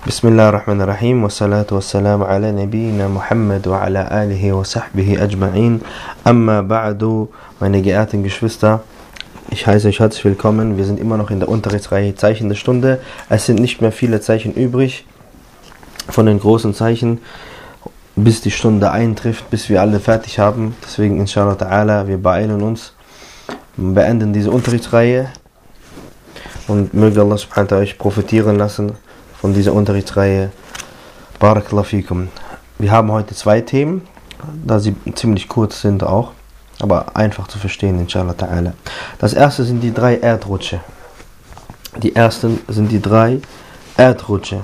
Bismillahirrahmanirrahim. Wassalatu wassalamu ala nabiyyina Muhammad wa ala alihi wa sahbihi ajma'in. Amma ba'du, meine geehrten Geschwister, ich heiße euch herzlich willkommen. Wir sind immer noch in der Unterrichtsreihe Zeichen der Stunde. Es sind nicht mehr viele Zeichen übrig von den großen Zeichen, bis die Stunde eintrifft, bis wir alle fertig haben. Deswegen, inshallah ta'ala, wir beeilen uns, beenden diese Unterrichtsreihe und möge Allah subhanahu wa ta'ala euch profitieren lassen von dieser Unterrichtsreihe. Barakallahu fikum. Wir haben heute zwei Themen, da sie ziemlich kurz sind auch, aber einfach zu verstehen, inshallah ta'ala. Das erste sind die 3 Erdrutsche. Die ersten sind die 3 Erdrutsche.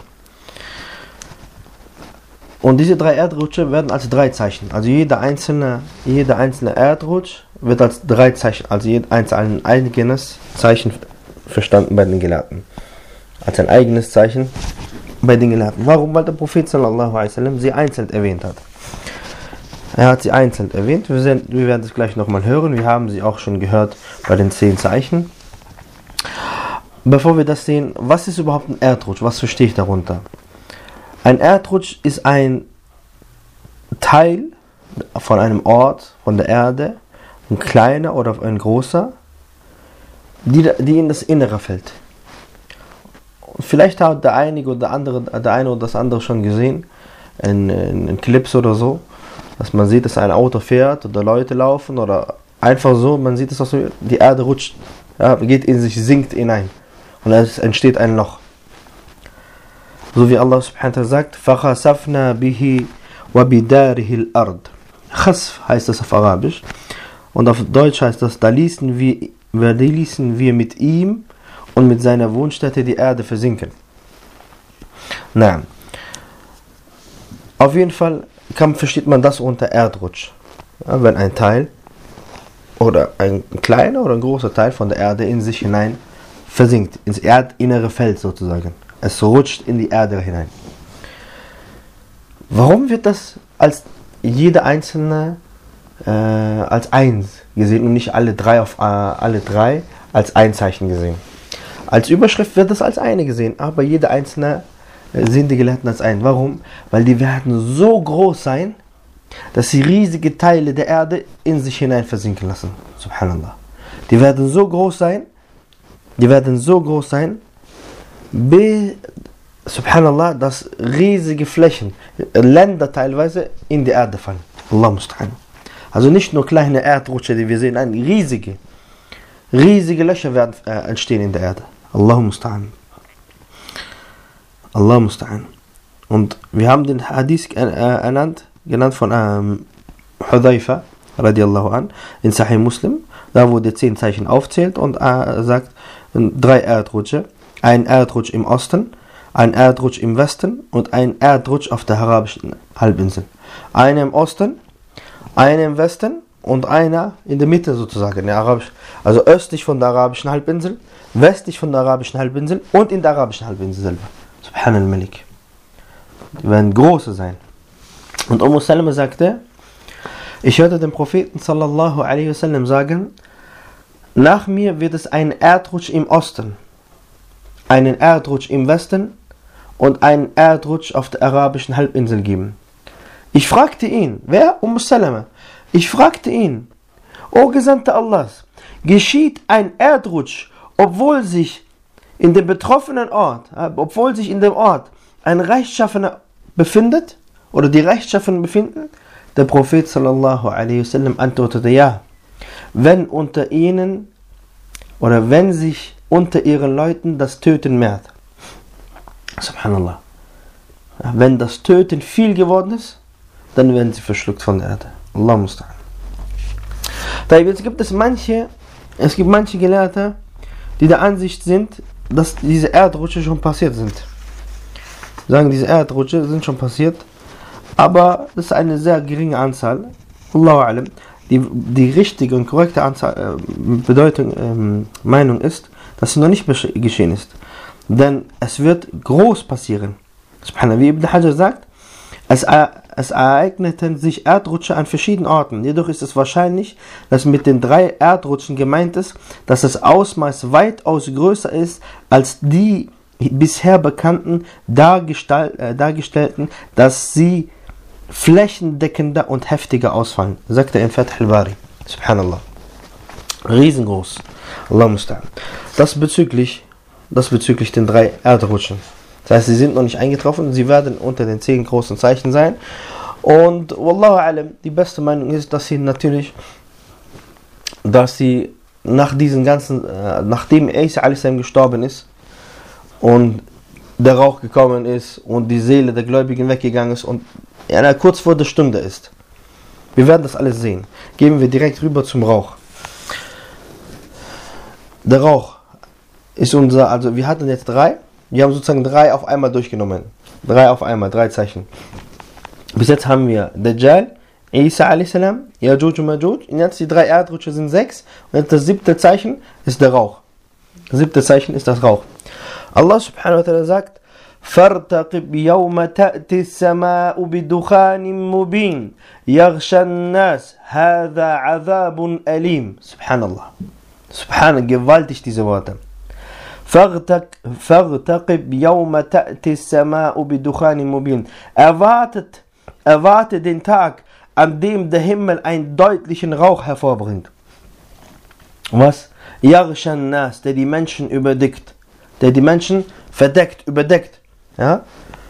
Und diese 3 Erdrutsche werden als 3 Zeichen. Also jeder einzelne Erdrutsch wird als 3 Zeichen, also ein eigenes Zeichen verstanden bei den Gelehrten. Als ein eigenes Zeichen bei den Gelehrten. Warum? Weil der Prophet sallallahu alaihi wasallam sie einzeln erwähnt hat. Er hat sie einzeln erwähnt. Wir werden es gleich nochmal hören. Wir haben sie auch schon gehört bei den 10 Zeichen. Bevor wir das sehen, was ist überhaupt ein Erdrutsch? Was verstehe ich darunter? Ein Erdrutsch ist ein Teil von einem Ort, von der Erde, ein kleiner oder ein großer, die in das Innere fällt. Vielleicht hat der eine oder das andere schon gesehen, in Clips oder so, dass man sieht, dass ein Auto fährt oder Leute laufen oder einfach so, man sieht es auch so, die Erde rutscht, ja, geht in sich, sinkt hinein und es entsteht ein Loch. So wie Allah subhanahu wa ta'ala sagt, فَخَسَفْنَا بِهِ وَبِدَارِهِ الْأَرْضِ. Khasf heißt das auf Arabisch und auf Deutsch heißt das, da ließen wir mit ihm und mit seiner Wohnstätte die Erde versinken. Nein. Auf jeden Fall versteht man das unter Erdrutsch. Ja, wenn ein Teil oder ein kleiner oder ein großer Teil von der Erde in sich hinein versinkt, ins erdinnere Feld sozusagen. Es rutscht in die Erde hinein. Warum wird das als jeder einzelne als eins gesehen und nicht alle drei als ein Zeichen gesehen? Als Überschrift wird das als eine gesehen, aber jeder einzelne sehen die Gelehrten als ein. Warum? Weil die werden so groß sein, dass sie riesige Teile der Erde in sich hinein versinken lassen. Subhanallah. Die werden so groß sein, subhanallah, dass riesige Flächen, Länder teilweise in die Erde fallen. Allah musta'an. Also nicht nur kleine Erdrutsche, die wir sehen, nein, riesige Löcher werden entstehen in der Erde. Allahu musta'an. Allah musta'an. Und wir haben den Hadith genannt von Hudhaifa radiallahu an in Sahih Muslim, da wo der 10 Zeichen aufzählt und sagt 3 Erdrutsche. Ein Erdrutsch im Osten, ein Erdrutsch im Westen und ein Erdrutsch auf der arabischen Halbinsel. Einer im Osten, einer im Westen und einer in der Mitte sozusagen, also östlich von der arabischen Halbinsel, westlich von der arabischen Halbinsel und in der arabischen Halbinsel selber. Subhanal Malik. Die werden große sein. Und Salama sagte, ich hörte den Propheten sallallahu alaihi wasallam sagen, nach mir wird es einen Erdrutsch im Osten, einen Erdrutsch im Westen und einen Erdrutsch auf der arabischen Halbinsel geben. Ich fragte ihn, wer? Salama. Ich fragte ihn, O Gesandter Allahs, geschieht ein Erdrutsch, obwohl sich in dem betroffenen Ort, obwohl sich in dem Ort ein Rechtschaffener befindet oder die Rechtschaffenen befinden? Der Prophet sallallahu alaihi wasallam antwortete, ja, wenn sich unter ihren Leuten das Töten mehrt. Subhanallah. Wenn das Töten viel geworden ist, dann werden sie verschluckt von der Erde. Allah musta'an. Es gibt manche Gelehrte, die der Ansicht sind, dass diese Erdrutsche schon passiert sind. Sagen, diese Erdrutsche sind schon passiert, aber das ist eine sehr geringe Anzahl. Allahu a'lam. Die richtige und korrekte Meinung ist, dass sie noch nicht geschehen ist. Denn es wird groß passieren. Subhanallah, wie Ibn Hajar sagt, es ereigneten sich Erdrutsche an verschiedenen Orten. Jedoch ist es wahrscheinlich, dass mit den 3 Erdrutschen gemeint ist, dass das Ausmaß weitaus größer ist als die bisher bekannten dargestellten, dass sie flächendeckender und heftiger ausfallen, sagt er in Fath al-Bari. Subhanallah. Riesengroß. Allah musta'an. Das bezüglich den 3 Erdrutschen. Das heißt, sie sind noch nicht eingetroffen, sie werden unter den 10 großen Zeichen sein. Und Wallahu alam, die beste Meinung ist, dass sie nach diesen ganzen, nachdem Isa a.s. gestorben ist und der Rauch gekommen ist und die Seele der Gläubigen weggegangen ist und kurz vor der Stunde ist. Wir werden das alles sehen. Gehen wir direkt rüber zum Rauch. Der Rauch ist also wir hatten jetzt 3, wir haben sozusagen 3 auf einmal durchgenommen. 3 auf einmal, 3 Zeichen. Bis jetzt haben wir Dajjal, Isa a.s., Yajuj und Majuj, und jetzt die 3 Erdrutsche sind 6, und jetzt das 7. Zeichen ist der Rauch. Das 7. Zeichen ist das Rauch. Allah subhanahu wa ta'ala sagt, فَارْتَقِبْ يَوْمَ تَأْتِ السَّمَاءُ بِدُخَانٍ مُبِينٍ يَغْشَى النَّاسِ هَذَا عَذَابٌ أَلِيمٌ. Subhanallah. Subhanallah, gewaltig diese Worte. فَارْتَقِبْ يَوْمَ تَأْتِ السَّمَاءُ بِدُخَانٍ مُبِينٍ. Erwarte den Tag, an dem der Himmel einen deutlichen Rauch hervorbringt. Was? يَغْشَى النَّاسِ, der die Menschen überdeckt. Der die Menschen verdeckt, überdeckt. Ja?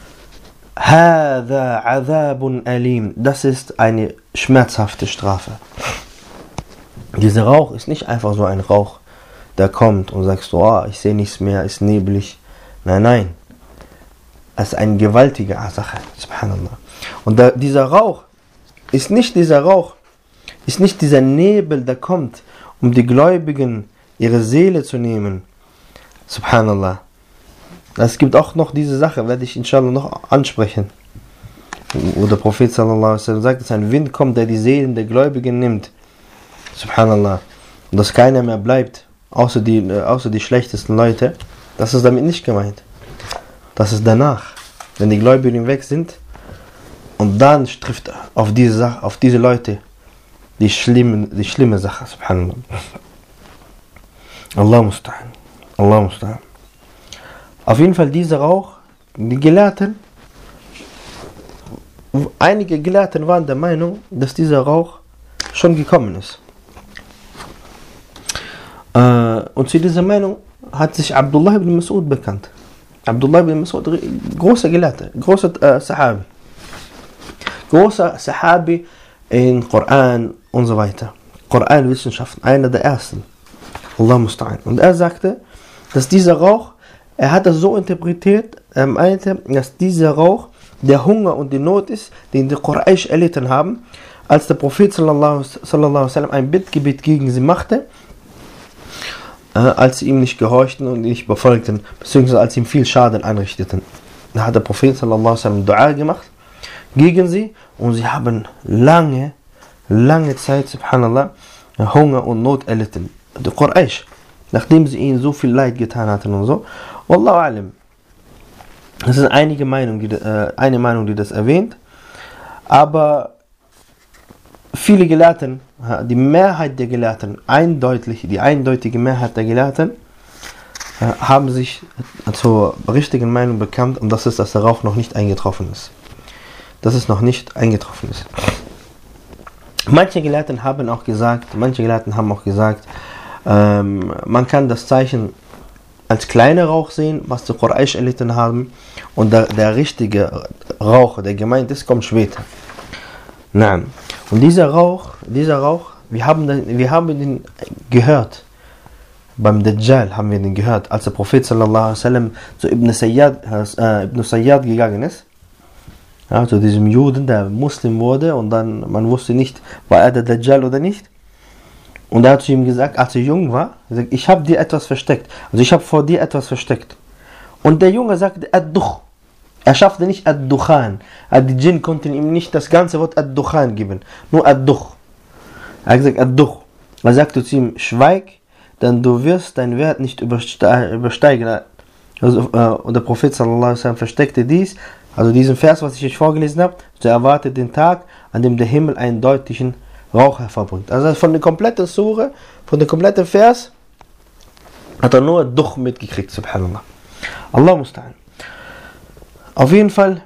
هَذَا عَذَابٌ أَلِيمٌ. Das ist eine schmerzhafte Strafe. Dieser Rauch ist nicht einfach so ein Rauch, der kommt und sagst du, oh, ich sehe nichts mehr, ist neblig. Nein, nein. Es ist eine gewaltige Sache. Subhanallah. Und dieser Rauch ist nicht dieser Nebel, der kommt, um die Gläubigen ihre Seele zu nehmen. Subhanallah. Es gibt auch noch diese Sache, werde ich inshallah noch ansprechen. Wo der Prophet sallallahu alaihi wasallam sagt, dass ein Wind kommt, der die Seelen der Gläubigen nimmt. Subhanallah. Und dass keiner mehr bleibt, außer die schlechtesten Leute. Das ist damit nicht gemeint. Das ist danach, wenn die Gläubigen weg sind. Und dann trifft auf diese Leute die schlimme Sache. Subhanallah. Allah musta'an. Allah musta'an. Auf jeden Fall dieser Rauch, die Gelehrten, einige Gelehrten waren der Meinung, dass dieser Rauch schon gekommen ist. Und zu dieser Meinung hat sich Abdullah ibn Mas'ud bekannt. Abdullah ibn Mas'ud, großer Gelehrter, großer Sahabi. Großer Sahabi in Koran und so weiter. Koranwissenschaften, einer der ersten. Allah musta'an. Und er sagte, dass dieser Rauch, er hat das so interpretiert, er meinte, dass dieser Rauch der Hunger und die Not ist, den die Quraysh erlitten haben, als der Prophet sallallahu alaihi wasallam ein Bittgebet gegen sie machte, als sie ihm nicht gehorchten und ihn nicht befolgten, beziehungsweise als sie ihm viel Schaden anrichteten. Da hat der Prophet sallallahu alaihi wasallam Dua gemacht gegen sie und sie haben lange Zeit, subhanallah, Hunger und Not erlitten. Die Quraysh, nachdem sie ihnen so viel Leid getan hatten und so. Wallahu alim. Das ist eine Meinung, die das erwähnt. Aber viele Gelehrten, die Mehrheit der Gelehrten, die eindeutige Mehrheit der Gelehrten, haben sich zur richtigen Meinung bekannt, und das ist, dass der Rauch noch nicht eingetroffen ist. Manche Gelehrten haben auch gesagt, man kann das Zeichen als kleiner Rauch sehen, was die Quraysh erlitten haben, und der richtige Rauch, der gemeint ist, kommt später. Nein. Und dieser Rauch, wir haben den gehört, beim Dajjal haben wir den gehört, als der Prophet sallallahu alaihi wasallam zu Ibn Sayyad gegangen ist, ja, zu diesem Juden, der Muslim wurde, und dann, man wusste nicht, war er der Dajjal oder nicht. Und er hat zu ihm gesagt, als er jung war, ich habe dir etwas versteckt. Also ich habe vor dir etwas versteckt. Und der Junge sagte, Ad-Duch. Er schaffte nicht Ad-Duchan. Die Djinn konnten ihm nicht das ganze Wort Ad-Duchan geben. Nur Ad-Duch. Er hat gesagt, Ad-Duch. Er sagte zu ihm, schweig, denn du wirst deinen Wert nicht übersteigen. Also, und der Prophet sallallahu alaihi wasallam versteckte dies, also diesen Vers, was ich euch vorgelesen habe, so erwartet den Tag, an dem der Himmel einen deutlichen Rauch hervorbringt. Also von der kompletten Sure, von der kompletten Vers, hat er nur Duch mitgekriegt, subhanallah. Allah musta'an. Auf jeden Fall,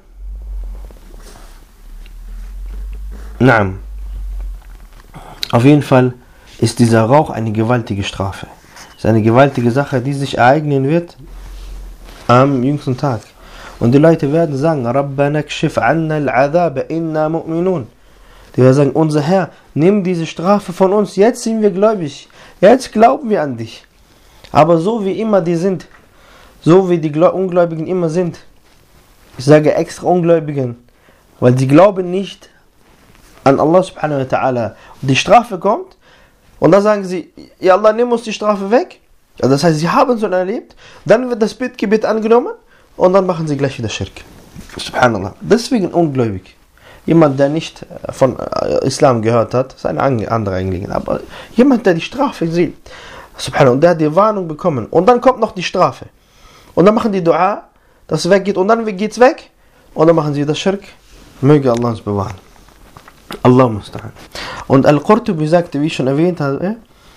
Naam. Auf jeden Fall ist dieser Rauch eine gewaltige Strafe. Es ist eine gewaltige Sache, die sich ereignen wird am jüngsten Tag. Und die Leute werden sagen, Rabbana kshif anna al-'adhab inna mu'minun. Die werden sagen, unser Herr, nimm diese Strafe von uns, jetzt sind wir gläubig, jetzt glauben wir an dich. Aber so wie immer die sind, so wie die Ungläubigen immer sind, ich sage extra Ungläubigen, weil die glauben nicht an Allah subhanahu wa ta'ala. Und die Strafe kommt und dann sagen sie, ja Allah, nimm uns die Strafe weg. Also das heißt, sie haben es schon erlebt, dann wird das Bittgebet angenommen und dann machen sie gleich wieder Schirk. Subhanallah. Deswegen ungläubig. Jemand, der nicht von Islam gehört hat, ist eine andere Angelegenheit. Aber jemand, der die Strafe sieht, Subhanallah, und der hat die Warnung bekommen und dann kommt noch die Strafe. Und dann machen die Dua, dass es weggeht und dann geht es weg und dann machen sie das Schirk. Möge Allah uns bewahren. Allah musta'an. Und Al-Qurtubi sagte, wie ich schon erwähnt habe,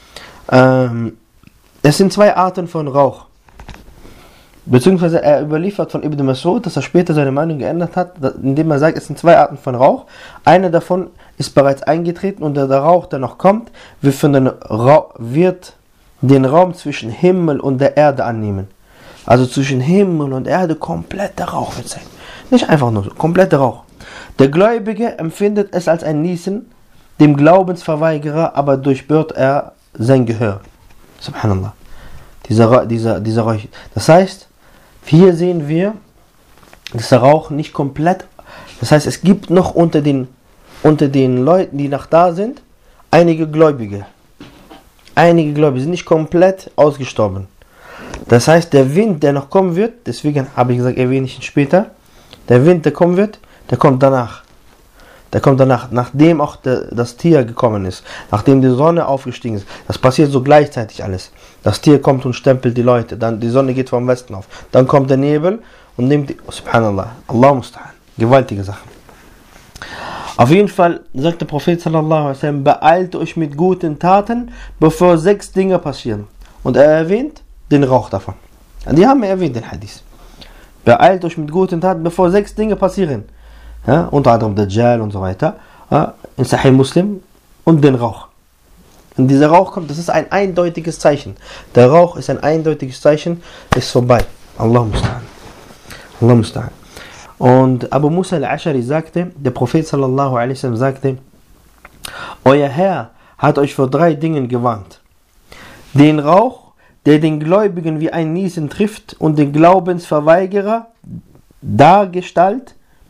es sind zwei Arten von Rauch. Beziehungsweise er überliefert von Ibn Mas'ud, dass er später seine Meinung geändert hat, indem er sagt, es sind zwei Arten von Rauch. Eine davon ist bereits eingetreten und der Rauch, der noch kommt, wird den Raum zwischen Himmel und der Erde annehmen. Also zwischen Himmel und Erde kompletter Rauch wird sein. Nicht einfach nur so, kompletter Rauch. Der Gläubige empfindet es als ein Niesen, dem Glaubensverweigerer aber durchbohrt er sein Gehör. Subhanallah. Dieser Rauch. Das heißt, hier sehen wir, dass der Rauch nicht komplett, das heißt, es gibt noch unter den Leuten, die noch da sind, einige Gläubige. Einige Gläubige sind nicht komplett ausgestorben. Das heißt, der Wind, der noch kommen wird, deswegen habe ich gesagt, erwähne ich ihn später, der Wind, der kommen wird, der kommt danach. Der kommt danach, nachdem auch das Tier gekommen ist, nachdem die Sonne aufgestiegen ist. Das passiert so gleichzeitig alles. Das Tier kommt und stempelt die Leute, dann die Sonne geht vom Westen auf. Dann kommt der Nebel und nimmt die, Subhanallah, Allah musta'an. Gewaltige Sachen. Auf jeden Fall sagt der Prophet sallallahu alaihi wasallam, beeilt euch mit guten Taten, bevor 6 Dinge passieren. Und er erwähnt den Rauch davon. Die haben wir erwähnt, den Hadith. Beeilt euch mit guten Taten, bevor 6 Dinge passieren. Ja, unter anderem Dajjal und so weiter, ja, in Sahih Muslim und den Rauch. Und dieser Rauch kommt, das ist ein eindeutiges Zeichen. Der Rauch ist ein eindeutiges Zeichen, ist vorbei. Allah musta'an. Allah musta'an. Und Abu Musa al-Ashari sagte, der Prophet sallallahu alaihi wasallam sagte, euer Herr hat euch vor 3 Dingen gewarnt. Den Rauch, der den Gläubigen wie ein Niesen trifft und den Glaubensverweigerer dergestalt,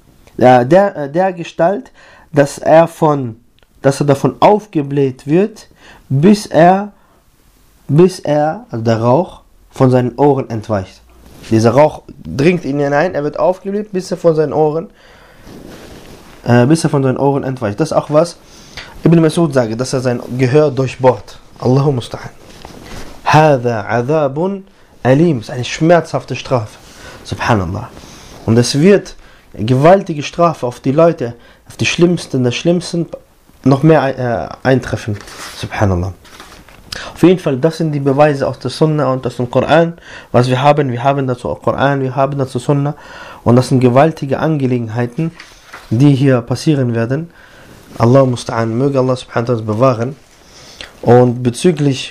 dass er davon aufgebläht wird, bis er, also der Rauch, von seinen Ohren entweicht. Dieser Rauch dringt in ihn hinein, er wird aufgebläht, bis er von seinen Ohren entweicht. Das ist auch was Ibn Mas'ud sagt, dass er sein Gehör durchbohrt. Allahu musta'an. Hada adhabun alim, ist eine schmerzhafte Strafe. Subhanallah. Und es wird gewaltige Strafe auf die Leute, auf die Schlimmsten der Schlimmsten, noch mehr eintreffen. Subhanallah. Auf jeden Fall, das sind die Beweise aus der Sunna und aus dem Koran, was wir haben. Wir haben dazu Koran, wir haben dazu Sunna. Und das sind gewaltige Angelegenheiten, die hier passieren werden. Allah musta'an, möge Allah subhanahu wa ta'ala bewahren. Und bezüglich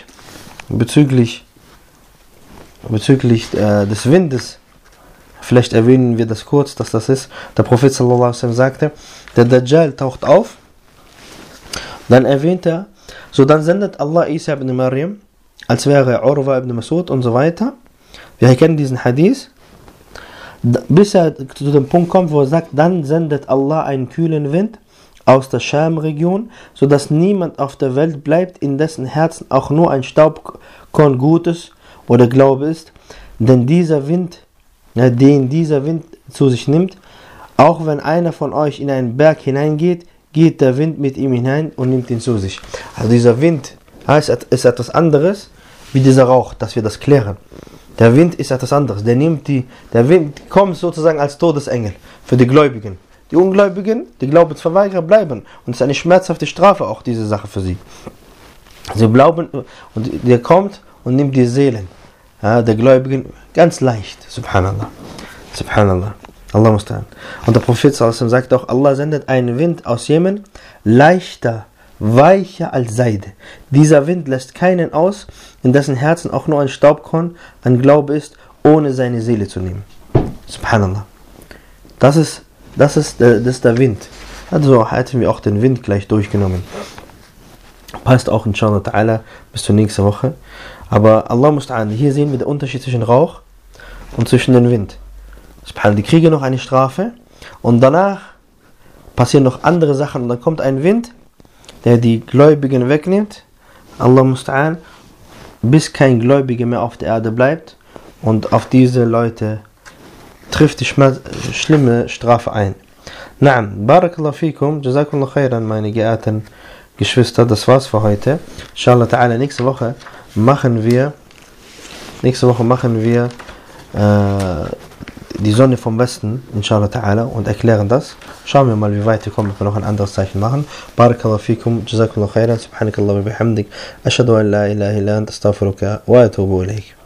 des Windes, vielleicht erwähnen wir das kurz, dass das ist, der Prophet sallallahu alaihi wasallam sagte, der Dajjal taucht auf, dann erwähnt er, so dann sendet Allah Isa ibn Maryam, als wäre Urwa ibn Mas'ud und so weiter. Wir kennen diesen Hadith, bis er zu dem Punkt kommt, wo er sagt, dann sendet Allah einen kühlen Wind aus der Scham-Region, sodass niemand auf der Welt bleibt, in dessen Herzen auch nur ein Staubkorn Gutes oder Glaube ist, denn dieser Wind, den dieser Wind zu sich nimmt, auch wenn einer von euch in einen Berg hineingeht, geht der Wind mit ihm hinein und nimmt ihn zu sich. Also dieser Wind ist etwas anderes wie dieser Rauch, dass wir das klären. Der Wind ist etwas anderes. Der Wind kommt sozusagen als Todesengel für die Gläubigen. Die Ungläubigen, die Glaubensverweigerer bleiben. Und es ist eine schmerzhafte Strafe auch, diese Sache für sie. Sie glauben, und der kommt und nimmt die Seelen der Gläubigen, ganz leicht. Subhanallah. Subhanallah. Allah mustan. Und der Prophet sallallahu sagt auch, Allah sendet einen Wind aus Jemen, leichter, weicher als Seide. Dieser Wind lässt keinen aus, in dessen Herzen auch nur ein Staubkorn an Glaube ist, ohne seine Seele zu nehmen. Subhanallah. Das ist der Wind. Also hätten wir auch den Wind gleich durchgenommen. Passt auch inshallah ta'ala bis zur nächsten Woche. Aber Allah musta'an, hier sehen wir den Unterschied zwischen Rauch und zwischen dem Wind. Die kriegen noch eine Strafe und danach passieren noch andere Sachen und dann kommt ein Wind, der die Gläubigen wegnimmt. Allah musta'an, bis kein Gläubiger mehr auf der Erde bleibt und auf diese Leute trifft die schlimme Strafe ein. Naam, Barakallahu fikum, Jazakumullah khairan, meine geehrten Geschwister, das war's für heute. Inshallah ta'ala, nächste Woche machen wir die Sonne vom Westen, inshallah ta'ala, und erklären das. Schauen wir mal, wie weit wir kommen, ob wir noch ein anderes Zeichen machen. Barakallahu fikum, Jazakumullah khairan, subhanakallah wa bihamdik, ashhadu an la ilaha illa anta astaghfiruka wa atubu ilayk.